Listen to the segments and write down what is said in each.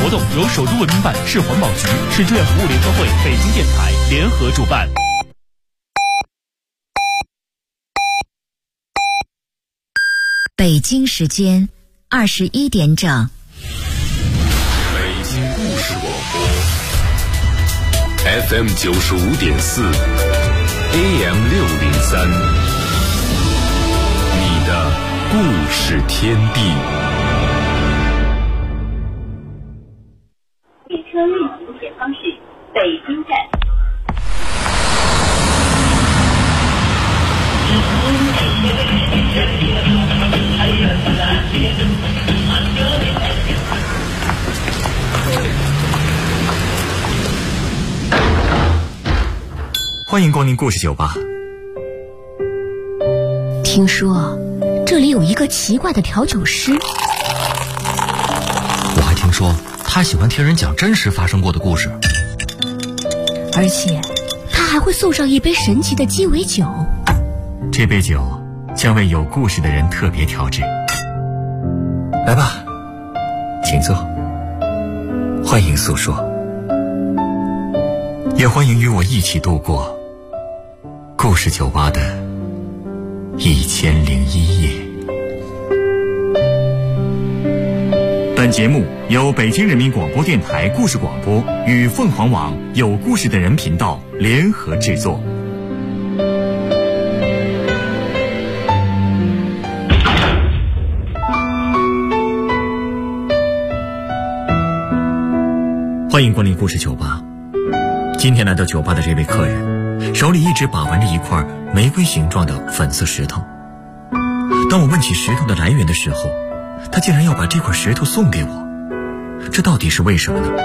活动由首都文明办、市环保局、市志愿服务联合会、北京电台联合主办。 北京时间21点整。 北京故事广播 FM 95.4 AM 603，你的故事天地。 列车运行前方是北京站。 欢迎光临故事酒吧。 听说这里有一个奇怪的调酒师， 我还听说他喜欢听人讲真实发生过的故事， 而且他还会送上一杯神奇的鸡尾酒。 这杯酒将为有故事的人特别调制。来吧，请坐，欢迎诉说，也欢迎与我一起度过故事酒吧的1001夜。本节目由北京人民广播电台故事广播与凤凰网有故事的人频道联合制作。欢迎光临故事酒吧。今天来到酒吧的这位客人手里一直把玩着一块玫瑰形状的粉色石头。当我问起石头的来源的时候，他竟然要把这块石头送给我，这到底是为什么呢？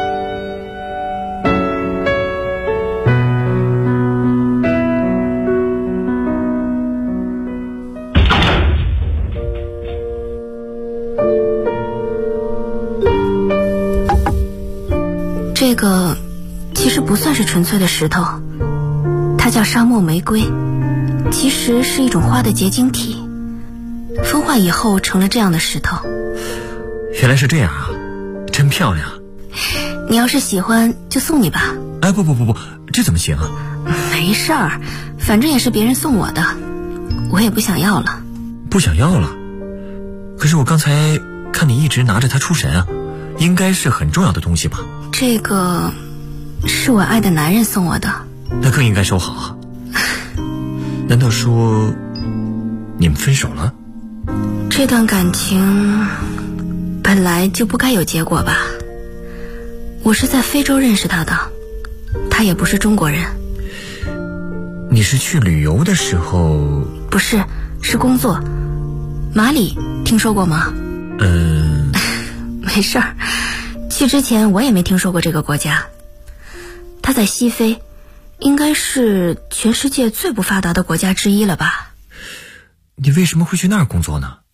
这个其实不算是纯粹的石头，它叫沙漠玫瑰，其实是一种花的结晶体，风化以后成了这样的石头。 原来是这样啊，真漂亮。 你要是喜欢就送你吧。 哎，不，这怎么行啊？ 没事儿，反正也是别人送我的，我也不想要了。 不想要了？可是我刚才看你一直拿着它出神啊，应该是很重要的东西吧？ 这个是我爱的男人送我的。 那更应该收好啊。难道说你们分手了？ 这段感情本来就不该有结果吧。我是在非洲认识他的，他也不是中国人。 你是去旅游的时候？ 不是，是工作。马里听说过吗？没事儿，去之前我也没听说过这个国家。他在西非，应该是全世界最不发达的国家之一了吧。 你为什么会去那儿工作呢？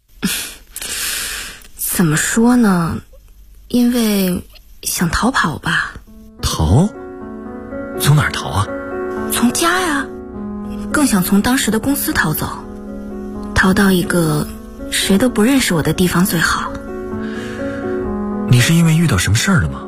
怎么说呢，因为想逃跑吧。 逃？从哪儿逃啊？ 从家呀，更想从当时的公司逃走，逃到一个谁都不认识我的地方最好。 你是因为遇到什么事儿了吗？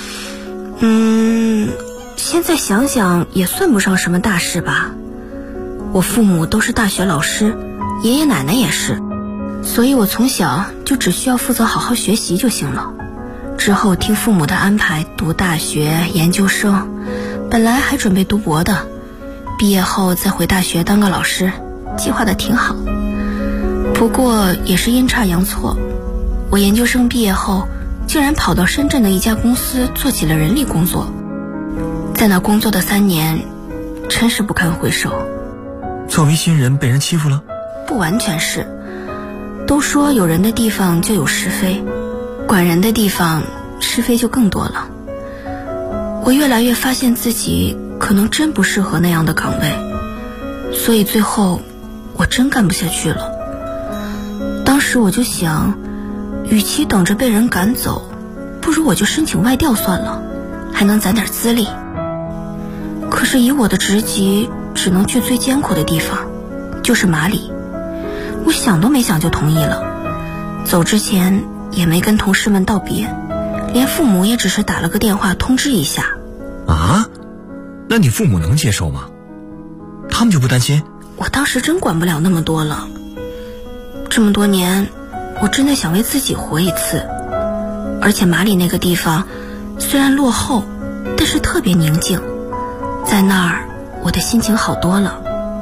现在想想也算不上什么大事吧。我父母都是大学老师，爷爷奶奶也是，所以我从小就只需要负责好好学习就行了。之后听父母的安排读大学、研究生，本来还准备读博的，毕业后再回大学当个老师，计划的挺好。不过也是阴差阳错，我研究生毕业后竟然跑到深圳的一家公司做起了人力工作。在那工作的3年，真是不堪回首。 作为新人被人欺负了？ 不完全是，都说有人的地方就有是非，管人的地方是非就更多了。我越来越发现自己可能真不适合那样的岗位，所以最后我真干不下去了。当时我就想，与其等着被人赶走，不如我就申请外调算了，还能攒点资历。可是以我的职级，只能去最艰苦的地方，就是马里。我想都没想就同意了，走之前也没跟同事们道别， 连父母也只是打了个电话通知一下。 啊？那你父母能接受吗？他们就不担心？ 我当时真管不了那么多了。这么多年，我真的想为自己活一次。而且马里那个地方虽然落后，但是特别宁静，在那儿我的心情好多了。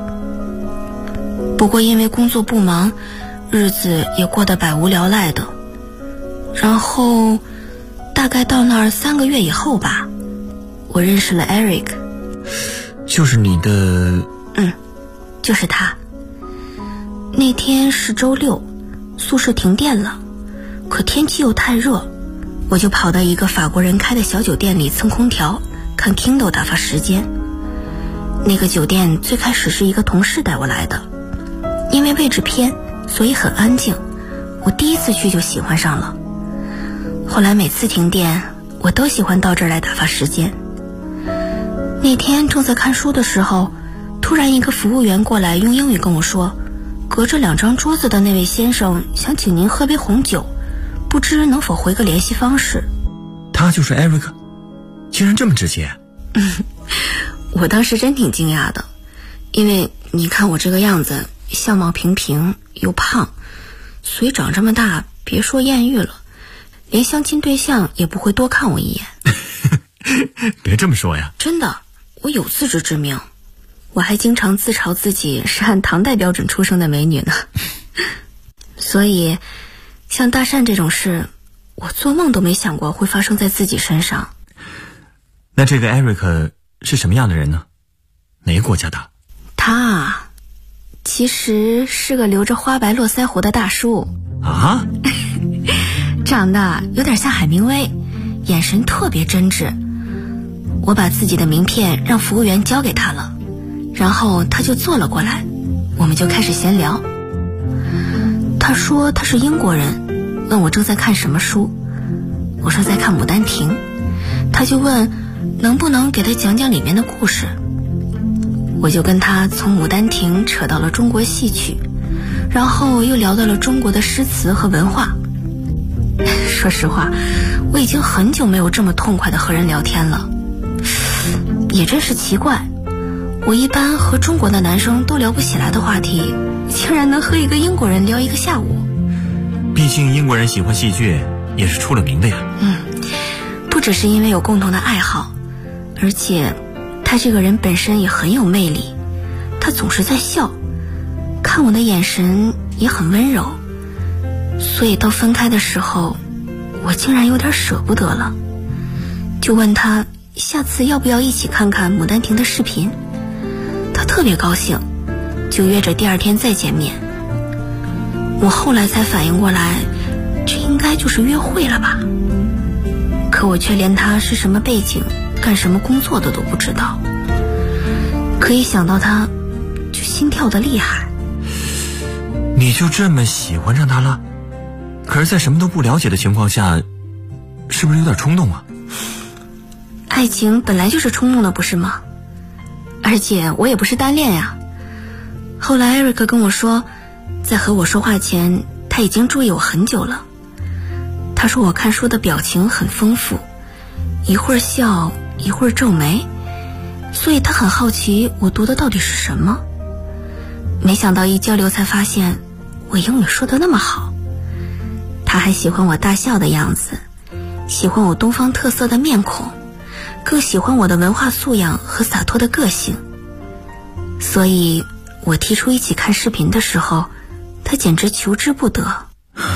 不过因为工作不忙，日子也过得百无聊赖的。然后大概到那儿3个月以后吧，我认识了 Eric。 就是你的？ 就是他。那天是周六，宿舍停电了，可天气又太热，我就跑到一个法国人开的小酒店里蹭空调看 Kindle 打发时间。那个酒店最开始是一个同事带我来的，因为位置偏，所以很安静，我第一次去就喜欢上了。后来每次停电，我都喜欢到这儿来打发时间。那天正在看书的时候，突然一个服务员过来用英语跟我说，隔着2张桌子的那位先生想请您喝杯红酒，不知能否回个联系方式。 他就是 Eric？ 竟然这么直接？ 我当时真挺惊讶的，因为你看我这个样子，相貌平平又胖，所以长这么大，别说艳遇了，连相亲对象也不会多看我一眼。 别这么说呀。 真的，我有自知之明，我还经常自嘲自己是按唐代标准出生的美女呢。所以像搭讪这种事，我做梦都没想过会发生在自己身上。 那这个 Eric 是什么样的人呢？哪个国家的？ 他其实是个留着花白络腮胡的大叔啊。 长得有点像海明威，眼神特别真挚。我把自己的名片让服务员交给他了，然后他就坐了过来，我们就开始闲聊。他说他是英国人，问我正在看什么书，我说在看《牡丹亭》，他就问能不能给他讲讲里面的故事。我就跟他从《牡丹亭》扯到了中国戏曲，然后又聊到了中国的诗词和文化。说实话，我已经很久没有这么痛快地和人聊天了。也真是奇怪，我一般和中国的男生都聊不起来的话题，竟然能和一个英国人聊一个下午。 毕竟英国人喜欢戏剧也是出了名的呀。 不只是因为有共同的爱好，而且他这个人本身也很有魅力，他总是在笑，看我的眼神也很温柔，所以到分开的时候，我竟然有点舍不得了，就问他下次要不要一起看看《牡丹亭》的视频。他特别高兴，就约着第2天再见面。我后来才反应过来，这应该就是约会了吧，可我却连他是什么背景干什么工作的都不知道。可一想到他就心跳得厉害。 你就这么喜欢上他了？可是在什么都不了解的情况下，是不是有点冲动啊？ 爱情本来就是冲动的，不是吗？而且我也不是单恋呀。后来 Eric 跟我说，在和我说话前他已经注意我很久了。他说我看书的表情很丰富，一会儿笑一会儿皱眉，所以他很好奇我读的到底是什么。没想到一交流才发现我英语说得那么好。他还喜欢我大笑的样子，喜欢我东方特色的面孔，更喜欢我的文化素养和洒脱的个性。所以我提出一起看视频的时候，他简直求之不得。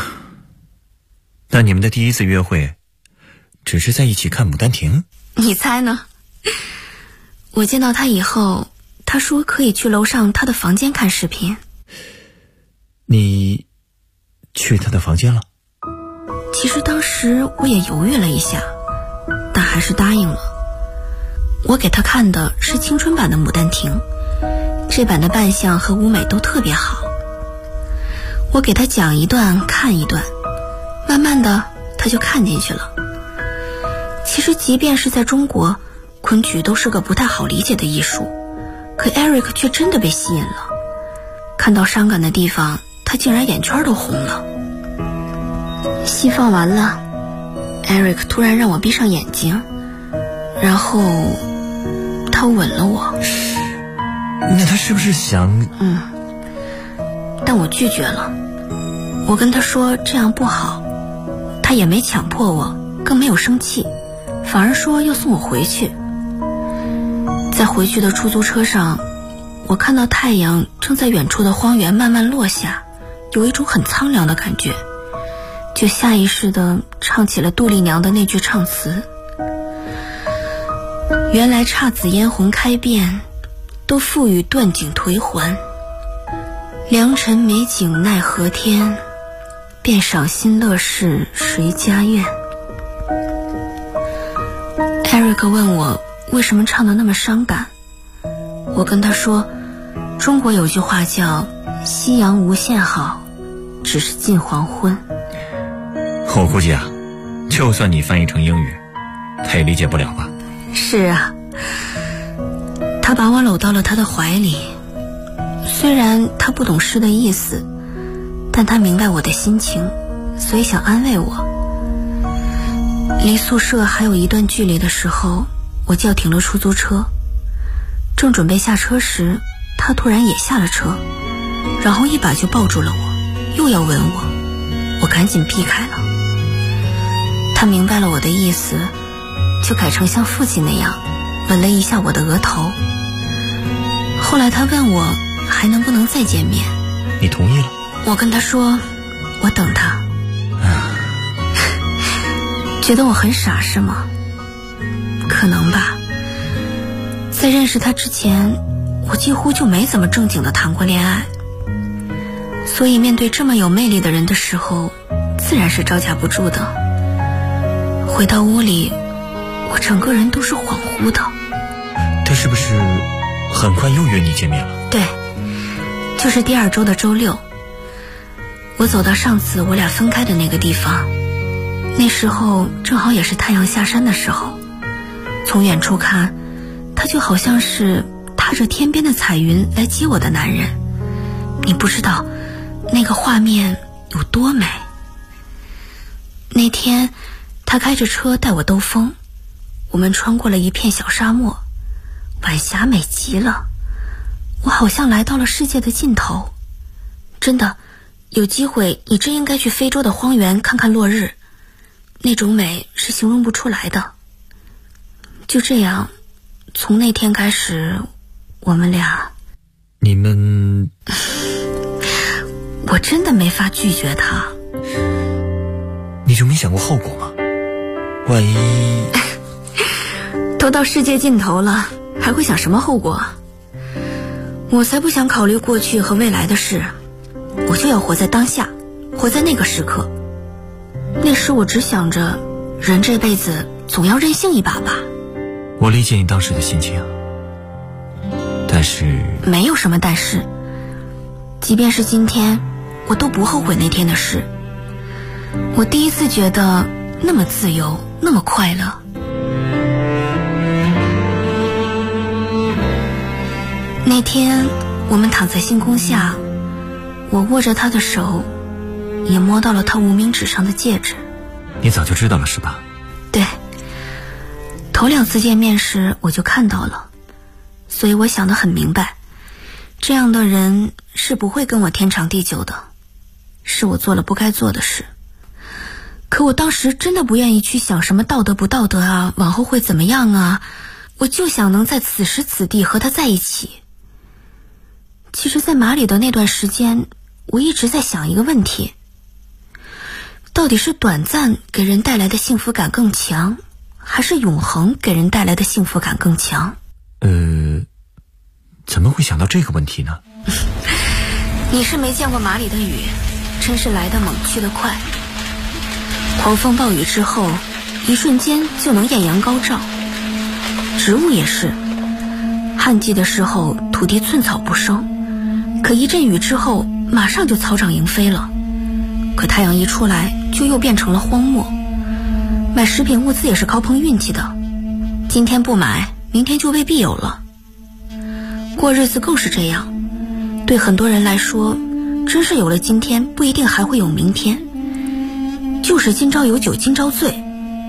那你们的第一次约会只是在一起看《牡丹亭》？ 你猜呢？我见到他以后，他说可以去楼上他的房间看视频。 你去他的房间了？ 其实当时我也犹豫了一下，但还是答应了。我给他看的是青春版的《牡丹亭》，这版的扮相和舞美都特别好。我给他讲一段看一段，慢慢的他就看进去了。其实即便是在中国，昆曲都是个不太好理解的艺术，可 Eric 却真的被吸引了。看到伤感的地方，他竟然眼圈都红了。戏放完了， Eric 突然让我闭上眼睛，然后他吻了我。 那他是不是想…… 但我拒绝了。我跟他说这样不好，他也没强迫我，更没有生气，反而说要送我回去。在回去的出租车上，我看到太阳正在远处的荒原慢慢落下，有一种很苍凉的感觉，就下意识地唱起了杜丽娘的那句唱词：原来姹紫嫣红开遍，都付与断井颓垣。良辰美景奈何天，便赏心乐事谁家院。Eric 问我为什么唱得那么伤感，我跟他说，中国有句话叫夕阳无限好，只是近黄昏。 我估计啊，就算你翻译成英语，他也理解不了吧。 是啊，他把我搂到了他的怀里，虽然他不懂诗的意思，但他明白我的心情，所以想安慰我。离宿舍还有一段距离的时候，我叫停了出租车，正准备下车时，他突然也下了车，然后一把就抱住了我，又要吻我，我赶紧避开了。他明白了我的意思，就改成像父亲那样吻了一下我的额头。后来他问我还能不能再见面， 你同意了？ 我跟他说我等他。觉得我很傻是吗？可能吧。在认识他之前，我几乎就没怎么正经的谈过恋爱，所以面对这么有魅力的人的时候，自然是招架不住的。回到屋里，我整个人都是恍惚的。 他是不是很快又约你见面了？ 对，就是第2周的周6。我走到上次我俩分开的那个地方，那时候正好也是太阳下山的时候，从远处看，他就好像是踏着天边的彩云来接我的男人。你不知道那个画面有多美。那天他开着车带我兜风，我们穿过了一片小沙漠，晚霞美极了，我好像来到了世界的尽头。真的，有机会你真应该去非洲的荒原看看落日，那种美是形容不出来的。就这样，从那天开始，我们俩…… 你们…… 我真的没法拒绝他。 你就没想过后果吗？万一…… 都到世界尽头了，还会想什么后果？我才不想考虑过去和未来的事，我就要活在当下，活在那个时刻。那时我只想着，人这辈子总要任性一把吧。 我理解你当时的心情，但是…… 没有什么但是，即便是今天，我都不后悔那天的事。我第一次觉得那么自由，那么快乐。那天我们躺在星空下，我握着他的手，也摸到了他无名指上的戒指。 你早就知道了是吧？ 对，头2次见面时我就看到了，所以我想得很明白，这样的人是不会跟我天长地久的，是我做了不该做的事。可我当时真的不愿意去想什么道德不道德啊，往后会怎么样啊，我就想能在此时此地和他在一起。其实在马里的那段时间，我一直在想一个问题，到底是短暂给人带来的幸福感更强，还是永恒给人带来的幸福感更强？ 怎么会想到这个问题呢？ 你是没见过马里的雨，真是来得猛去得快。狂风暴雨之后，一瞬间就能艳阳高照。植物也是，旱季的时候土地寸草不生，可一阵雨之后马上就草长莺飞了。可太阳一出来就又变成了荒漠。买食品物资也是靠碰运气的，今天不买，明天就未必有了。过日子更是这样，对很多人来说，真是有了今天不一定还会有明天，就是今朝有酒今朝醉，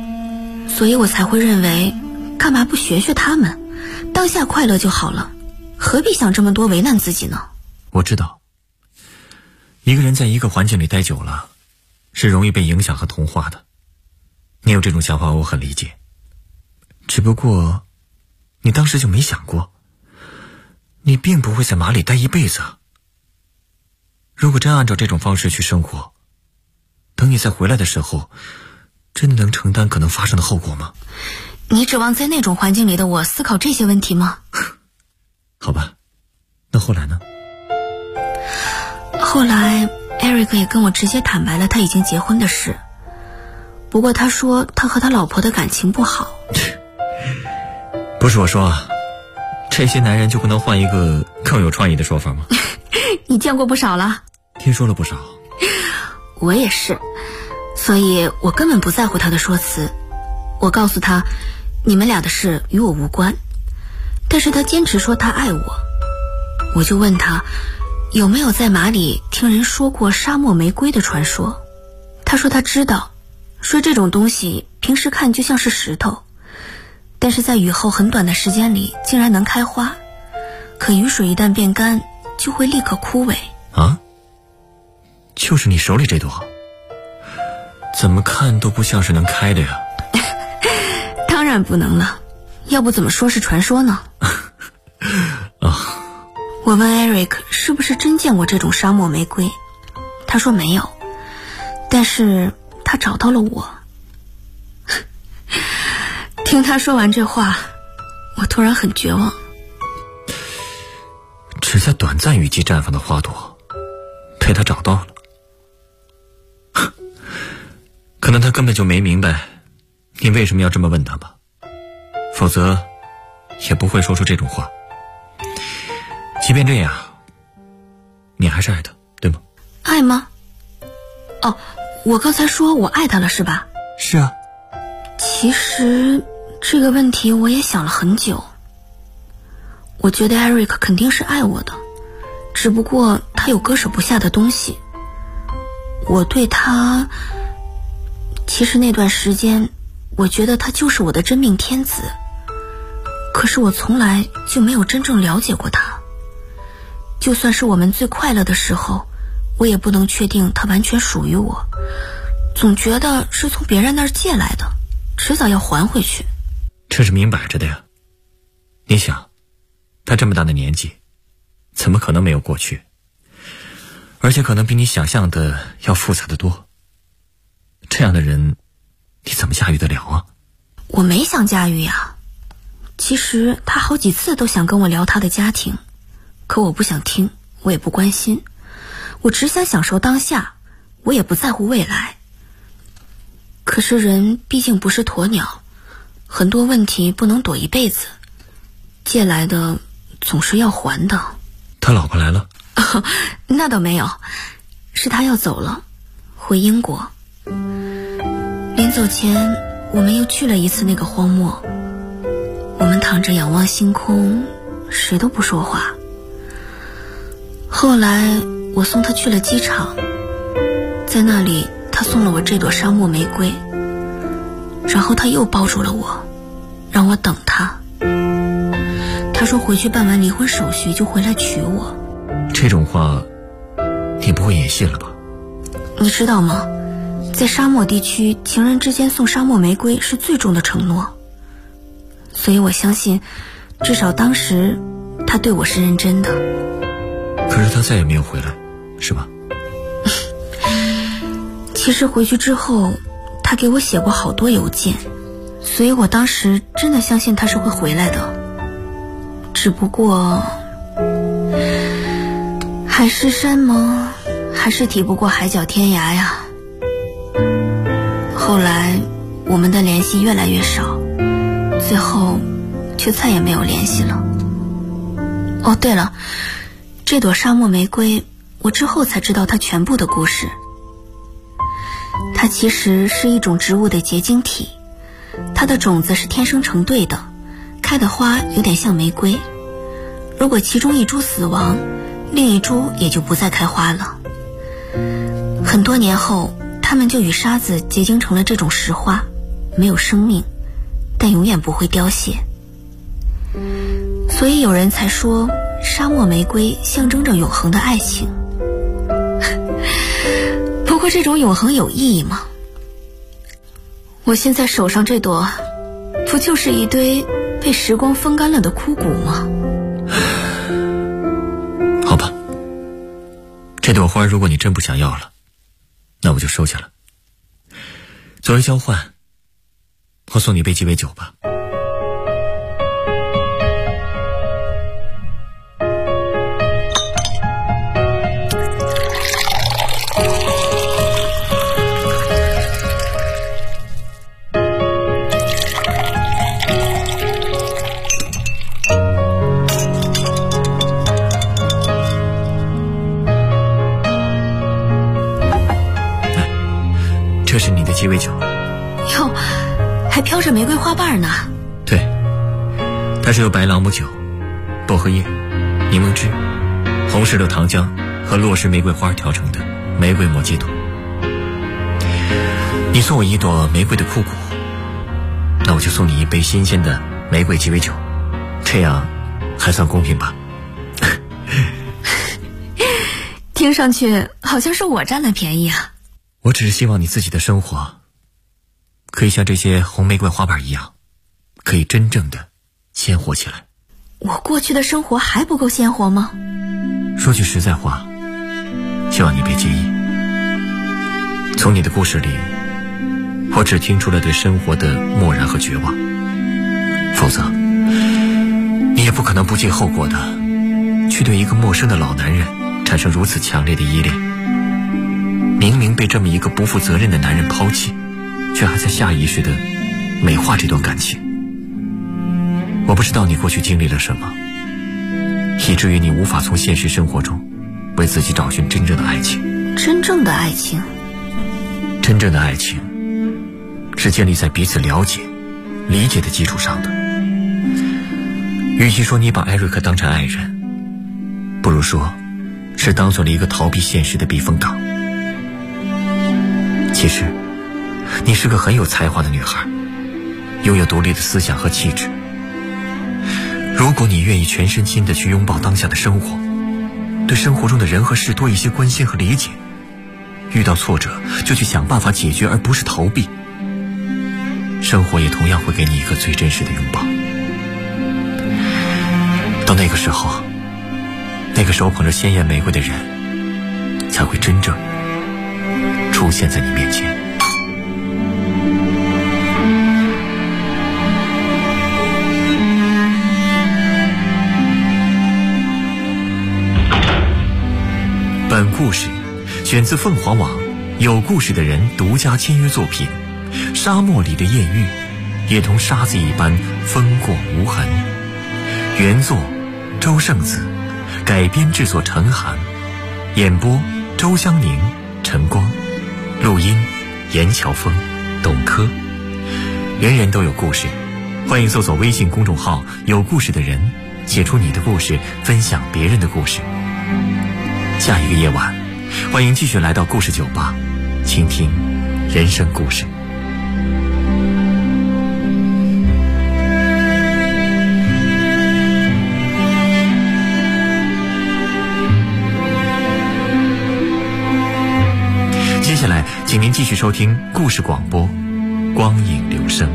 所以我才会认为，干嘛不学学他们，当下快乐就好了，何必想这么多为难自己呢？ 我知道，一个人在一个环境里待久了，是容易被影响和同化的。你有这种想法，我很理解。只不过，你当时就没想过，你并不会在马里待一辈子。如果真按照这种方式去生活，等你再回来的时候，真的能承担可能发生的后果吗？ 你指望在那种环境里的我思考这些问题吗？ 好吧，那后来呢？ 后来 Eric 也跟我直接坦白了他已经结婚的事，不过他说他和他老婆的感情不好。 不是我说啊，这些男人就不能换一个更有创意的说法吗？ 你见过不少了。 听说了不少。 我也是，所以我根本不在乎他的说辞。我告诉他，你们俩的事与我无关，但是他坚持说他爱我。我就问他有没有在马里听人说过沙漠玫瑰的传说。他说他知道，说这种东西平时看就像是石头，但是在雨后很短的时间里竟然能开花，可雨水一旦变干就会立刻枯萎。 啊？就是你手里这朵，怎么看都不像是能开的呀。 当然不能了，要不怎么说是传说呢？我问 Eric 是不是真见过这种沙漠玫瑰，他说没有，但是他找到了我。听他说完这话，我突然很绝望。 只在短暂雨季绽放的花朵，被他找到了。可能他根本就没明白你为什么要这么问他吧，否则也不会说出这种话。即便这样，你还是爱他，对吗？ 爱吗？哦，我刚才说我爱他了是吧？ 是啊。 其实这个问题我也想了很久。我觉得 Eric 肯定是爱我的，只不过他有割舍不下的东西。我对他，其实那段时间我觉得他就是我的真命天子，可是我从来就没有真正了解过他。就算是我们最快乐的时候，我也不能确定他完全属于我，总觉得是从别人那儿借来的，迟早要还回去。 这是明摆着的呀。你想，他这么大的年纪，怎么可能没有过去？而且可能比你想象的要复杂的多。这样的人，你怎么驾驭得了啊？ 我没想驾驭呀。其实他好几次都想跟我聊他的家庭，可我不想听，我也不关心，我只想享受当下，我也不在乎未来。可是人毕竟不是鸵鸟，很多问题不能躲一辈子，借来的总是要还的。 他老婆来了？ 那倒没有，是他要走了，回英国。临走前，我们又去了一次那个荒漠。我们躺着仰望星空，谁都不说话。后来我送他去了机场，在那里他送了我这朵沙漠玫瑰，然后他又抱住了我，让我等他。他说回去办完离婚手续就回来娶我。 这种话你不会也信了吧？ 你知道吗，在沙漠地区，情人之间送沙漠玫瑰是最重的承诺，所以我相信至少当时他对我是认真的。 可是他再也没有回来，是吧？ 其实回去之后他给我写过好多邮件，所以我当时真的相信他是会回来的。只不过海誓山盟还是抵不过海角天涯呀。后来我们的联系越来越少，最后却再也没有联系了。哦，对了，这朵沙漠玫瑰我之后才知道它全部的故事。它其实是一种植物的结晶体，它的种子是天生成对的，开的花有点像玫瑰。如果其中一株死亡，另一株也就不再开花了。很多年后，它们就与沙子结晶成了这种石花，没有生命， 但永远不会凋谢。所以有人才说，沙漠玫瑰象征着永恒的爱情。不过这种永恒有意义吗？我现在手上这朵，不就是一堆被时光风干了的枯骨吗？ 好吧，这朵花如果你真不想要了，那我就收下了。作为交换，我送你杯鸡尾酒吧。这是你的鸡尾酒。 哟，还飘着玫瑰花瓣呢。 对，它是由白朗姆酒、薄荷叶、柠檬汁、红石榴糖浆和洛氏玫瑰花调成的玫瑰摩吉托。你送我一朵玫瑰的枯骨，那我就送你一杯新鲜的玫瑰鸡尾酒，这样还算公平吧？ 听上去好像是我占了便宜啊。 我只是希望你自己的生活可以像这些红玫瑰花瓣一样，可以真正的鲜活起来。 我过去的生活还不够鲜活吗？ 说句实在话，希望你别介意。从你的故事里，我只听出了对生活的漠然和绝望，否则你也不可能不计后果的去对一个陌生的老男人产生如此强烈的依恋。明明被这么一个不负责任的男人抛弃，却还在下意识地美化这段感情。我不知道你过去经历了什么，以至于你无法从现实生活中为自己找寻真正的爱情。 真正的爱情， 真正的爱情是建立在彼此了解、理解的基础上的。与其说你把艾瑞克当成爱人，不如说是当做了一个逃避现实的避风港。其实你是个很有才华的女孩，拥有独立的思想和气质。如果你愿意全身心地去拥抱当下的生活，对生活中的人和事多一些关心和理解，遇到挫折就去想办法解决，而不是逃避，生活也同样会给你一个最真实的拥抱。到那个时候，那个手捧着鲜艳玫瑰的人才会真正出现在你面前。本故事选自凤凰网有故事的人独家签约作品《沙漠里的艳遇》，也同沙子一般风过无痕。原作周胜子，改编制作陈寒，演播周香宁、陈光，录音严乔峰、董珂。人人都有故事，欢迎搜索微信公众号有故事的人，写出你的故事，分享别人的故事。下一个夜晚，欢迎继续来到故事酒吧，倾听人生故事。接下来请您继续收听故事广播《光影留声》。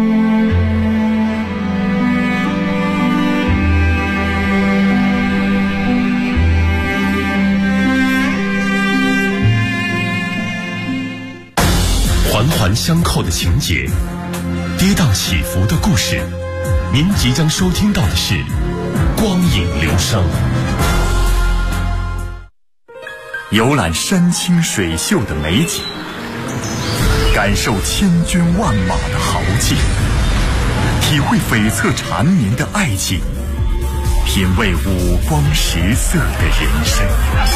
环环相扣的情节，跌宕起伏的故事，您即将收听到的是《光影留声》。 游览山清水秀的美景，感受千军万马的豪劲，体会悱恻缠绵的爱情，品味五光十色的人生。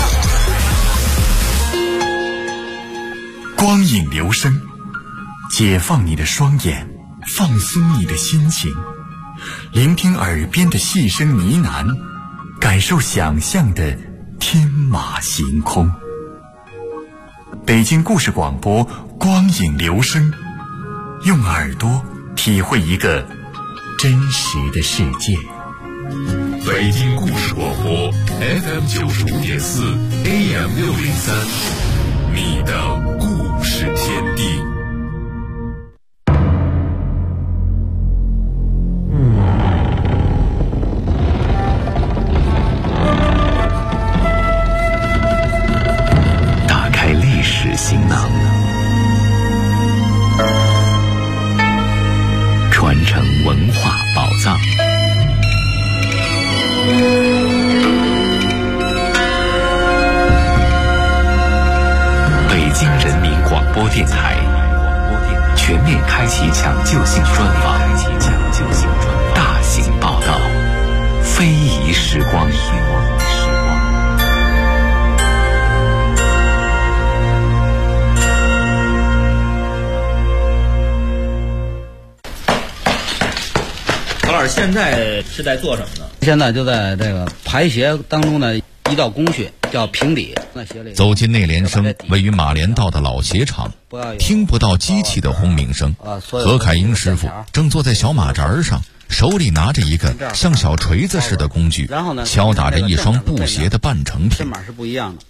光影留声，解放你的双眼，放松你的心情，聆听耳边的细声呢喃，感受想象的天马行空。北京故事广播光影留声，用耳朵体会一个真实的世界。 北京故事广播 FM 95.4 AM 603，你的故事天地。 打开历史行囊，传承文化宝藏。北京人民广播电台全面开启抢救性专访，大型报道，非遗时光。 曹老师现在是在做什么呢？ 现在就在这个排协当中的一道工序叫平底。 走进内联升位于马连道的老鞋厂，听不到机器的轰鸣声。何凯英师傅正坐在小马扎上，手里拿着一个像小锤子似的工具，敲打着一双布鞋的半成品。 针码是不一样的，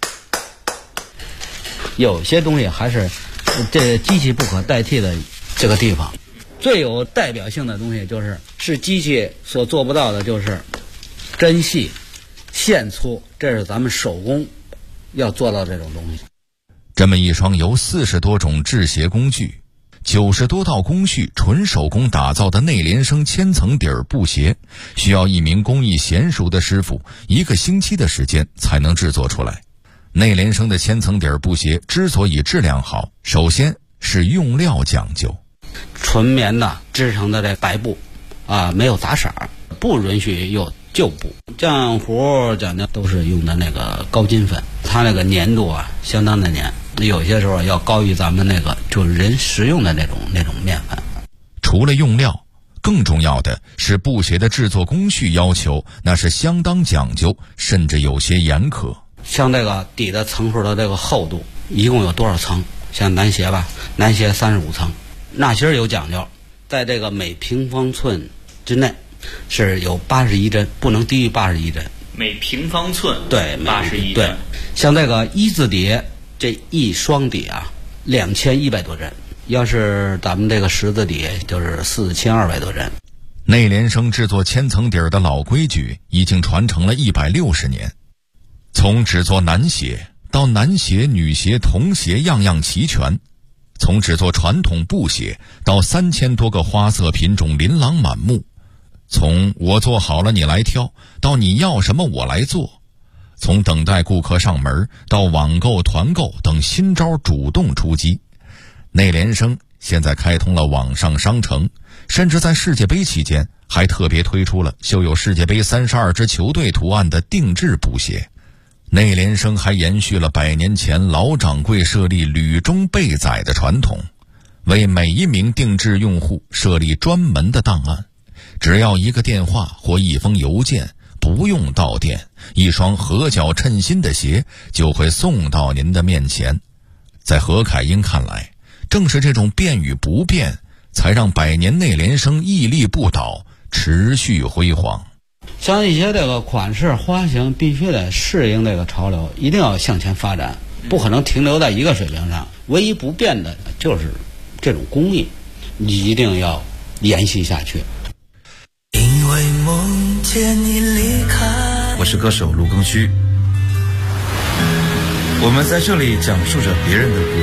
有些东西还是这机器不可代替的这个地方。最有代表性的东西是机器所做不到的，就是针细、线粗，这是咱们手工要做到这种东西。 这么一双由40多种制鞋工具、90多道工序纯手工打造的内联升千层底儿布鞋，需要一名工艺娴熟的师傅1个星期的时间才能制作出来。内联升的千层底儿布鞋之所以质量好，首先是用料讲究。 纯棉的织成的这白布没有杂色，不允许有旧布。浆糊讲究都是用的那个高筋粉，它那个粘度相当的粘，有些时候要高于咱们那个就是人食用的那种面粉。 除了用料，更重要的是布鞋的制作工序要求，那是相当讲究，甚至有些严苛。 像这个底的层数的这个厚度一共有多少层？像男鞋吧，男鞋35层。纳鞋有讲究，在这个每平方寸之内是有81针，不能低于81针。 每平方寸对 81针。 对，像这个一字底这一双底2100多针，要是咱们这个十字底就是4200多针。 内联升制作千层底儿的老规矩已经传承了160年，从制作男鞋到男鞋、女鞋、童鞋样样齐全。从制作传统布鞋到3000多个花色品种琳琅满目，从我做好了你来挑到你要什么我来做，从等待顾客上门到网购团购等新招主动出击。内联升现在开通了网上商城，甚至在世界杯期间还特别推出了绣有世界杯32支球队图案的定制布鞋。内联升还延续了100年前老掌柜设立履中备载的传统，为每一名定制用户设立专门的档案，只要一个电话或一封邮件，不用到店，一双合脚称心的鞋就会送到您的面前。在何凯英看来，正是这种变与不变，才让100年内联升屹立不倒，持续辉煌。 像一些这个款式花型必须得适应这个潮流，一定要向前发展，不可能停留在一个水平上。唯一不变的就是这种工艺，你一定要延续下去。 因为梦见你离开。我是歌手陆庚戌，我们在这里讲述着别人的故事。